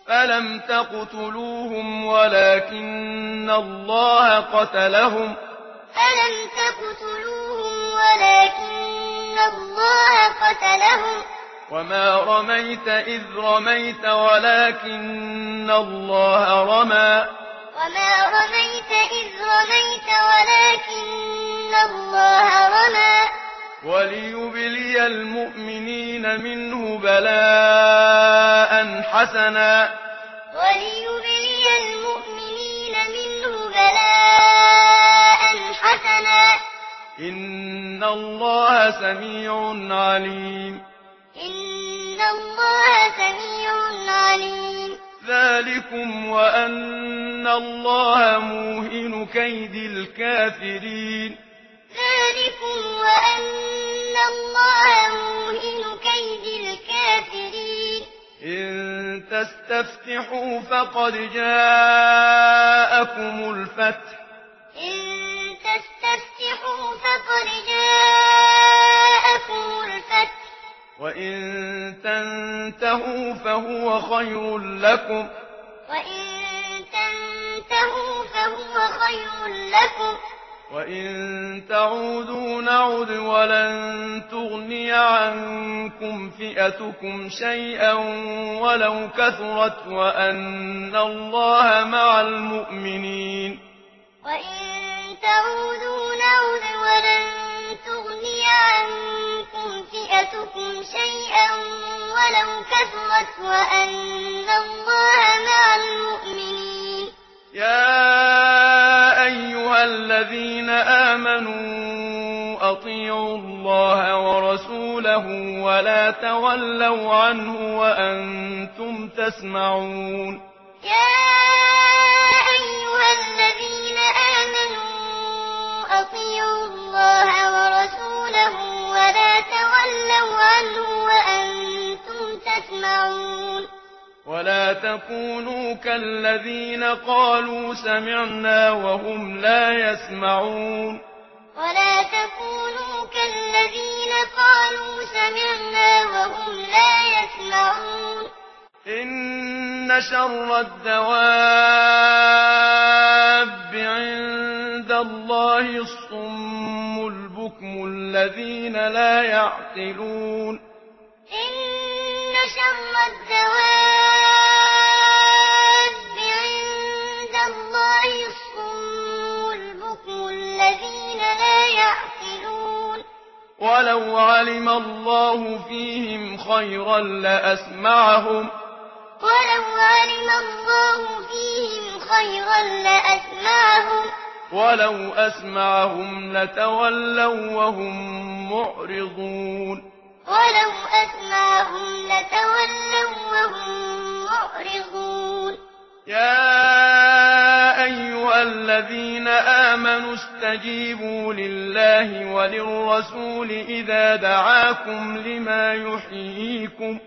فلم تقتلوهم ولكن الله قتلهم وما رميت إذ رميت ولكن الله رمى وليبلي المؤمنين منه بلاء حسنا إن الله سميع عليم ذلكم وأن الله موهن كيد الكافرين إن تستفتحوا فقد جاءكم الفتح وإن تنتهوا فهو خير لكم وإن تعودوا نعد ولن تغني عنكم فئتكم شيئا ولو كثرت وأن الله مع المؤمنين يا أيها الذين آمنوا أطيعوا الله ورسوله ولا تولوا عنه وأنتم تسمعون ولا تكونوا كالذين قالوا سمعنا وهم لا يسمعون إن شر الدواب عند الله الصم البكم الذين لا يعقلون ولو علم الله فيهم خيرا لأسمعهم ولو أسمعهم لتولوا وهم معرضون يا أيها الذين آمنوا استجيبوا لله وللرسول إذا دعاكم لما يحييكم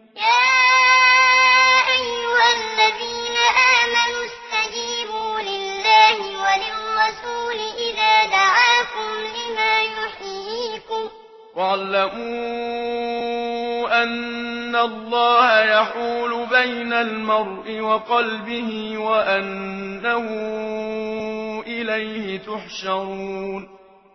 واعلموا أن الله يحول بين المرء وقلبه وأنه إليه تحشرون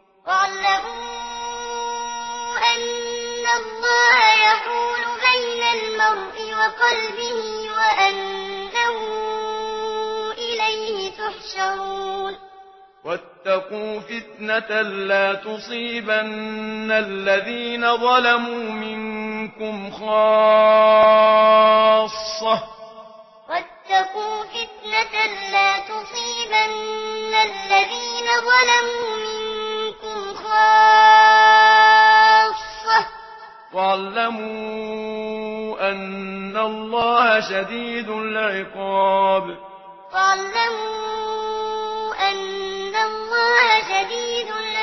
واتقوا فتنة لا تصيبن الذين ظلموا منكم خاصة واعلموا أن الله شديد العقاب